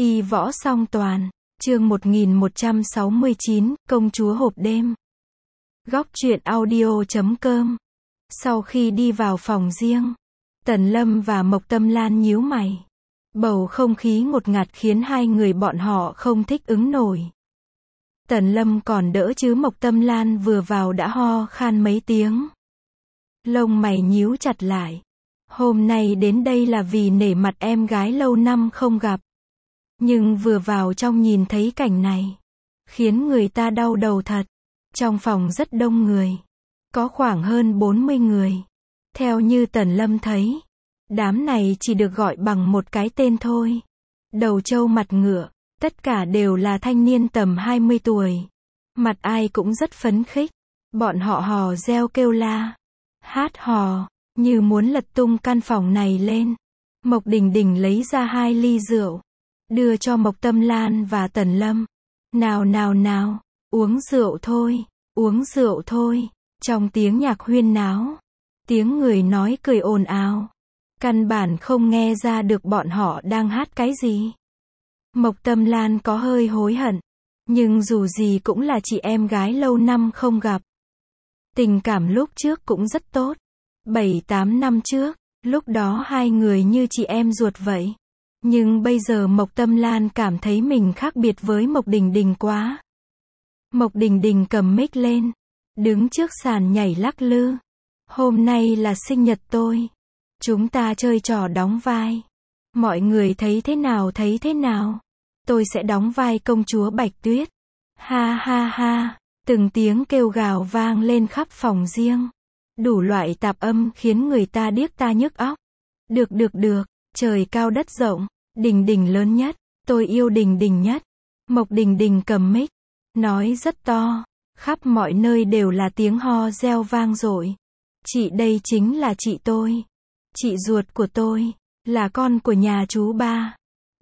Y võ song toàn, chương 1169, công chúa hộp đêm. Góc truyện audio.com. Sau khi đi vào phòng riêng, Tần Lâm và Mộc Tâm Lan nhíu mày. Bầu không khí ngột ngạt khiến hai người bọn họ không thích ứng nổi. Tần Lâm còn đỡ chứ Mộc Tâm Lan vừa vào đã ho khan mấy tiếng. Lông mày nhíu chặt lại. Hôm nay đến đây là vì nể mặt em gái lâu năm không gặp. Nhưng vừa vào trong nhìn thấy cảnh này, khiến người ta đau đầu thật. Trong phòng rất đông người. Có khoảng hơn 40 người. Theo như Tần Lâm thấy, đám này chỉ được gọi bằng một cái tên thôi. Đầu trâu mặt ngựa, tất cả đều là thanh niên tầm 20 tuổi. Mặt ai cũng rất phấn khích. Bọn họ hò reo kêu la, hát hò, như muốn lật tung căn phòng này lên. Mộc Đình Đình lấy ra 2 ly rượu, đưa cho Mộc Tâm Lan và Tần Lâm. Nào nào nào, uống rượu thôi, uống rượu thôi. Trong tiếng nhạc huyên náo, tiếng người nói cười ồn ào, căn bản không nghe ra được bọn họ đang hát cái gì. Mộc Tâm Lan có hơi hối hận, nhưng dù gì cũng là chị em gái lâu năm không gặp. Tình cảm lúc trước cũng rất tốt. 7-8 năm trước, lúc đó hai người như chị em ruột vậy. Nhưng bây giờ Mộc Tâm Lan cảm thấy mình khác biệt với Mộc Đình Đình quá. Mộc Đình Đình cầm mic lên, đứng trước sàn nhảy lắc lư. Hôm nay là sinh nhật tôi. Chúng ta chơi trò đóng vai. Mọi người thấy thế nào thấy thế nào? Tôi sẽ đóng vai công chúa Bạch Tuyết. Ha ha ha. Từng tiếng kêu gào vang lên khắp phòng riêng. Đủ loại tạp âm khiến người ta điếc tai nhức óc. Được được được, trời cao đất rộng, Đình Đình lớn nhất, tôi yêu Đình Đình nhất. Mộc Đình Đình cầm mic, nói rất to, khắp mọi nơi đều là tiếng ho reo vang dội. Chị đây chính là chị tôi. Chị ruột của tôi, là con của nhà chú ba.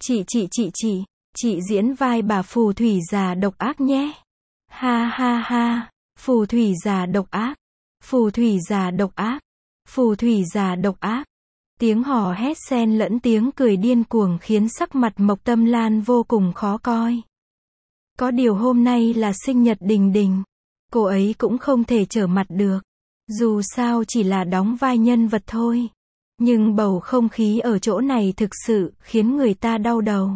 Chị diễn vai bà phù thủy già độc ác nhé. Ha ha ha, phù thủy già độc ác. Phù thủy già độc ác. Phù thủy già độc ác. Tiếng hò hét xen lẫn tiếng cười điên cuồng khiến sắc mặt Mộc Tâm Lan vô cùng khó coi. Có điều hôm nay là sinh nhật Đình Đình. Cô ấy cũng không thể trở mặt được. Dù sao chỉ là đóng vai nhân vật thôi. Nhưng bầu không khí ở chỗ này thực sự khiến người ta đau đầu.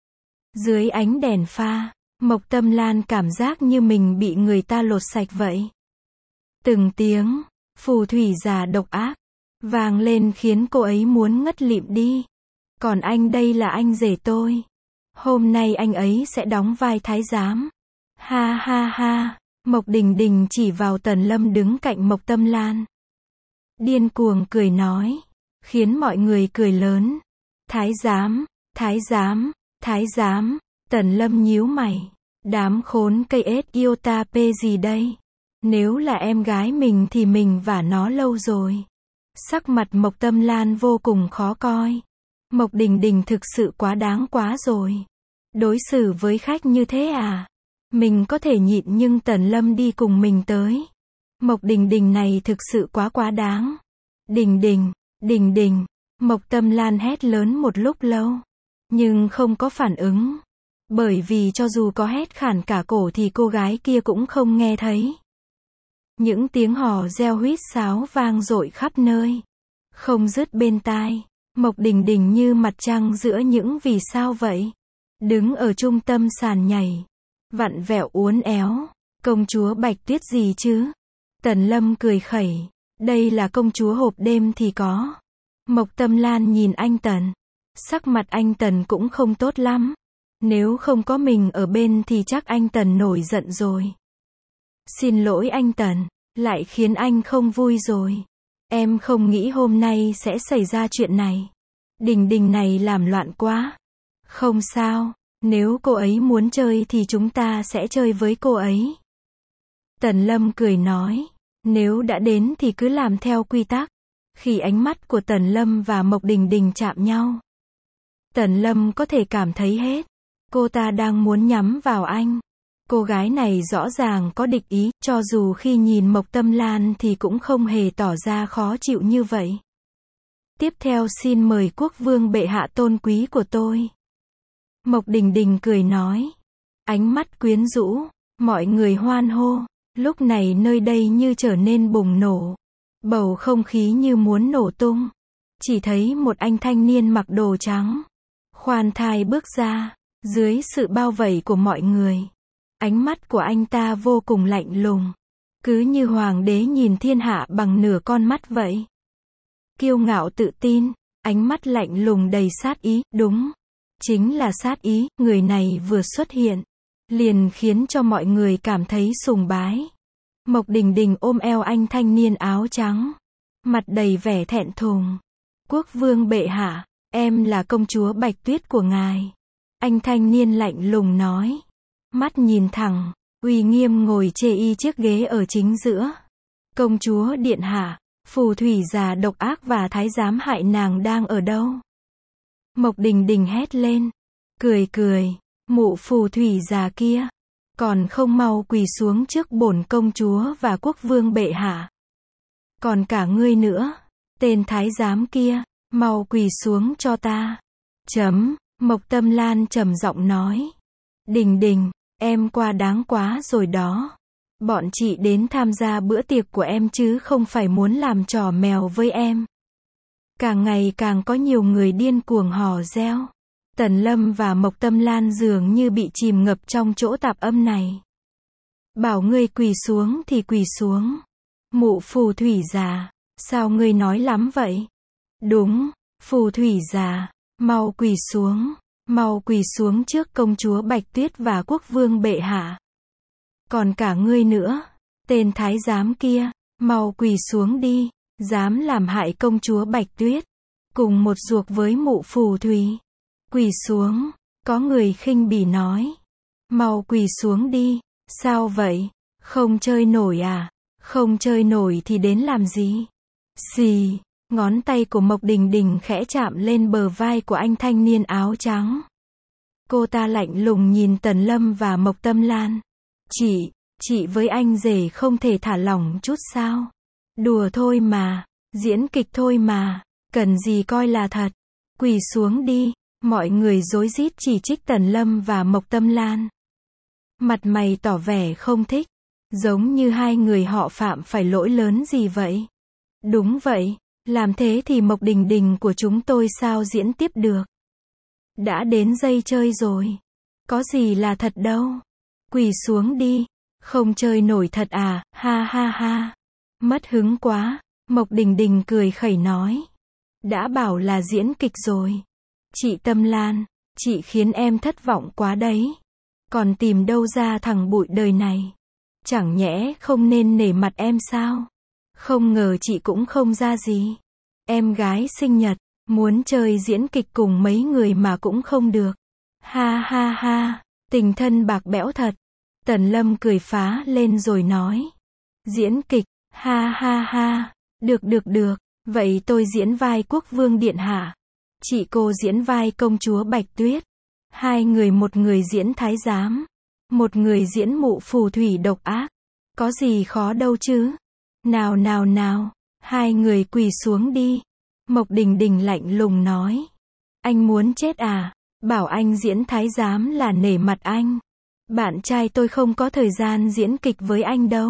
Dưới ánh đèn pha, Mộc Tâm Lan cảm giác như mình bị người ta lột sạch vậy. Từng tiếng, phù thủy già độc ác, vang lên khiến cô ấy muốn ngất lịm đi. Còn anh đây là anh rể tôi. Hôm nay anh ấy sẽ đóng vai thái giám. Ha ha ha, Mộc Đình Đình chỉ vào Tần Lâm đứng cạnh Mộc Tâm Lan. Điên cuồng cười nói, khiến mọi người cười lớn. Thái giám, thái giám, thái giám. Tần Lâm nhíu mày. Đám khốn cây ếch iota p gì đây? Nếu là em gái mình thì mình vả nó lâu rồi. Sắc mặt Mộc Tâm Lan vô cùng khó coi. Mộc Đình Đình thực sự quá đáng quá rồi. Đối xử với khách như thế à? Mình có thể nhịn nhưng Tần Lâm đi cùng mình tới. Mộc Đình Đình này thực sự quá đáng. Đình Đình, Đình Đình. Mộc Tâm Lan hét lớn một lúc lâu, nhưng không có phản ứng. Bởi vì cho dù có hét khản cả cổ thì cô gái kia cũng không nghe thấy. Những tiếng hò reo huýt sáo vang dội khắp nơi, không dứt bên tai. Mộc Đình Đình như mặt trăng giữa những vì sao vậy. Đứng ở trung tâm sàn nhảy, vặn vẹo uốn éo. Công chúa Bạch Tuyết gì chứ? Tần Lâm cười khẩy. Đây là công chúa hộp đêm thì có. Mộc Tâm Lan nhìn anh Tần. Sắc mặt anh Tần cũng không tốt lắm. Nếu không có mình ở bên thì chắc anh Tần nổi giận rồi. Xin lỗi anh Tần, lại khiến anh không vui rồi. Em không nghĩ hôm nay sẽ xảy ra chuyện này. Đình Đình này làm loạn quá. Không sao, nếu cô ấy muốn chơi thì chúng ta sẽ chơi với cô ấy. Tần Lâm cười nói, nếu đã đến thì cứ làm theo quy tắc. Khi ánh mắt của Tần Lâm và Mộc Đình Đình chạm nhau, Tần Lâm có thể cảm thấy hết. Cô ta đang muốn nhắm vào anh. Cô gái này rõ ràng có địch ý, cho dù khi nhìn Mộc Tâm Lan thì cũng không hề tỏ ra khó chịu như vậy. Tiếp theo xin mời quốc vương bệ hạ tôn quý của tôi. Mộc Đình Đình cười nói. Ánh mắt quyến rũ. Mọi người hoan hô. Lúc này nơi đây như trở nên bùng nổ. Bầu không khí như muốn nổ tung. Chỉ thấy một anh thanh niên mặc đồ trắng. Khoan thai bước ra. Dưới sự bao vây của mọi người. Ánh mắt của anh ta vô cùng lạnh lùng. Cứ như hoàng đế nhìn thiên hạ bằng nửa con mắt vậy. Kiêu ngạo tự tin. Ánh mắt lạnh lùng đầy sát ý. Đúng. Chính là sát ý. Người này vừa xuất hiện. Liền khiến cho mọi người cảm thấy sùng bái. Mộc Đình Đình ôm eo anh thanh niên áo trắng. Mặt đầy vẻ thẹn thùng. Quốc vương bệ hạ, em là công chúa Bạch Tuyết của ngài. Anh thanh niên lạnh lùng nói. Mắt nhìn thẳng, uy nghiêm ngồi chê y chiếc ghế ở chính giữa. Công chúa điện hạ, phù thủy già độc ác và thái giám hại nàng đang ở đâu? Mộc Đình Đình hét lên. Cười cười, mụ phù thủy già kia. Còn không mau quỳ xuống trước bổn công chúa và quốc vương bệ hạ. Còn cả ngươi nữa, tên thái giám kia, mau quỳ xuống cho ta. Mộc Tâm Lan trầm giọng nói. Đình Đình, em quá đáng quá rồi đó. Bọn chị đến tham gia bữa tiệc của em chứ không phải muốn làm trò mèo với em. Càng ngày càng có nhiều người điên cuồng hò reo. Tần Lâm và Mộc Tâm Lan dường như bị chìm ngập trong chỗ tạp âm này. Bảo ngươi quỳ xuống thì quỳ xuống. Mụ phù thủy già, sao ngươi nói lắm vậy? Đúng, phù thủy già, mau quỳ xuống trước công chúa Bạch Tuyết và quốc vương bệ hạ. Còn cả ngươi nữa, tên thái giám kia, mau quỳ xuống đi, dám làm hại công chúa Bạch Tuyết, cùng một ruột với mụ phù thủy. Quỳ xuống, có người khinh bỉ nói. Mau quỳ xuống đi, sao vậy? Không chơi nổi à? Không chơi nổi thì đến làm gì? Xì, ngón tay của Mộc Đình Đình khẽ chạm lên bờ vai của anh thanh niên áo trắng. Cô ta lạnh lùng nhìn Tần Lâm và Mộc Tâm Lan. Chị với anh rể không thể thả lỏng chút sao? Đùa thôi mà, diễn kịch thôi mà, cần gì coi là thật. Quỳ xuống đi. Mọi người rối rít chỉ trích Tần Lâm và Mộc Tâm Lan. Mặt mày tỏ vẻ không thích. Giống như hai người họ phạm phải lỗi lớn gì vậy? Đúng vậy, làm thế thì Mộc Đình Đình của chúng tôi sao diễn tiếp được? Đã đến dây chơi rồi. Có gì là thật đâu. Quỳ xuống đi. Không chơi nổi thật à, ha ha ha. Mất hứng quá. Mộc Đình Đình cười khẩy nói. Đã bảo là diễn kịch rồi. Chị Tâm Lan, chị khiến em thất vọng quá đấy. Còn tìm đâu ra thằng bụi đời này. Chẳng nhẽ không nên nể mặt em sao? Không ngờ chị cũng không ra gì. Em gái sinh nhật, muốn chơi diễn kịch cùng mấy người mà cũng không được. Ha ha ha, tình thân bạc bẽo thật. Tần Lâm cười phá lên rồi nói. Diễn kịch, ha ha ha, được, vậy tôi diễn vai quốc vương điện hạ. Chị cô diễn vai công chúa Bạch Tuyết. Hai người, một người diễn thái giám, một người diễn mụ phù thủy độc ác. Có gì khó đâu chứ. Nào, hai người quỳ xuống đi. Mộc Đình Đình lạnh lùng nói. Anh muốn chết à? Bảo anh diễn thái giám là nể mặt anh. Bạn trai tôi không có thời gian diễn kịch với anh đâu.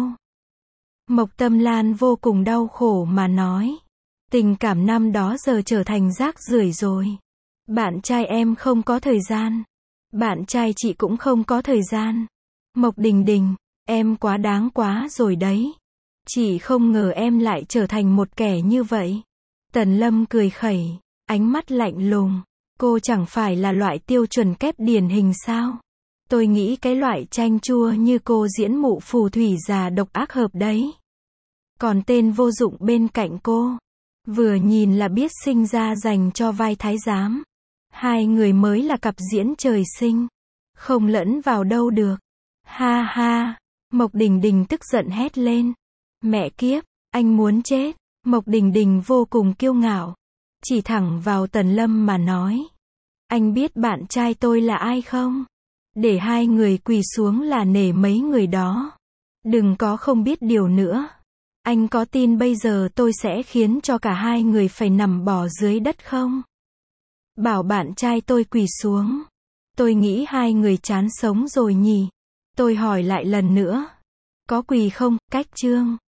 Mộc Tâm Lan vô cùng đau khổ mà nói. Tình cảm năm đó giờ trở thành rác rưởi rồi. Bạn trai em không có thời gian. Bạn trai chị cũng không có thời gian. Mộc Đình Đình, em quá đáng quá rồi đấy. Chỉ không ngờ em lại trở thành một kẻ như vậy. Tần Lâm cười khẩy, ánh mắt lạnh lùng. Cô chẳng phải là loại tiêu chuẩn kép điển hình sao? Tôi nghĩ cái loại chanh chua như cô diễn mụ phù thủy già độc ác hợp đấy. Còn tên vô dụng bên cạnh cô, vừa nhìn là biết sinh ra dành cho vai thái giám. Hai người mới là cặp diễn trời sinh, không lẫn vào đâu được. Ha ha, Mộc Đình Đình tức giận hét lên. Mẹ kiếp, anh muốn chết. Mộc Đình Đình vô cùng kiêu ngạo, chỉ thẳng vào Tần Lâm mà nói. Anh biết bạn trai tôi là ai không? Để hai người quỳ xuống là nể mấy người đó. Đừng có không biết điều nữa. Anh có tin bây giờ tôi sẽ khiến cho cả hai người phải nằm bò dưới đất không? Bảo bạn trai tôi quỳ xuống. Tôi nghĩ hai người chán sống rồi nhỉ. Tôi hỏi lại lần nữa. Có quỳ không, Cách Trương?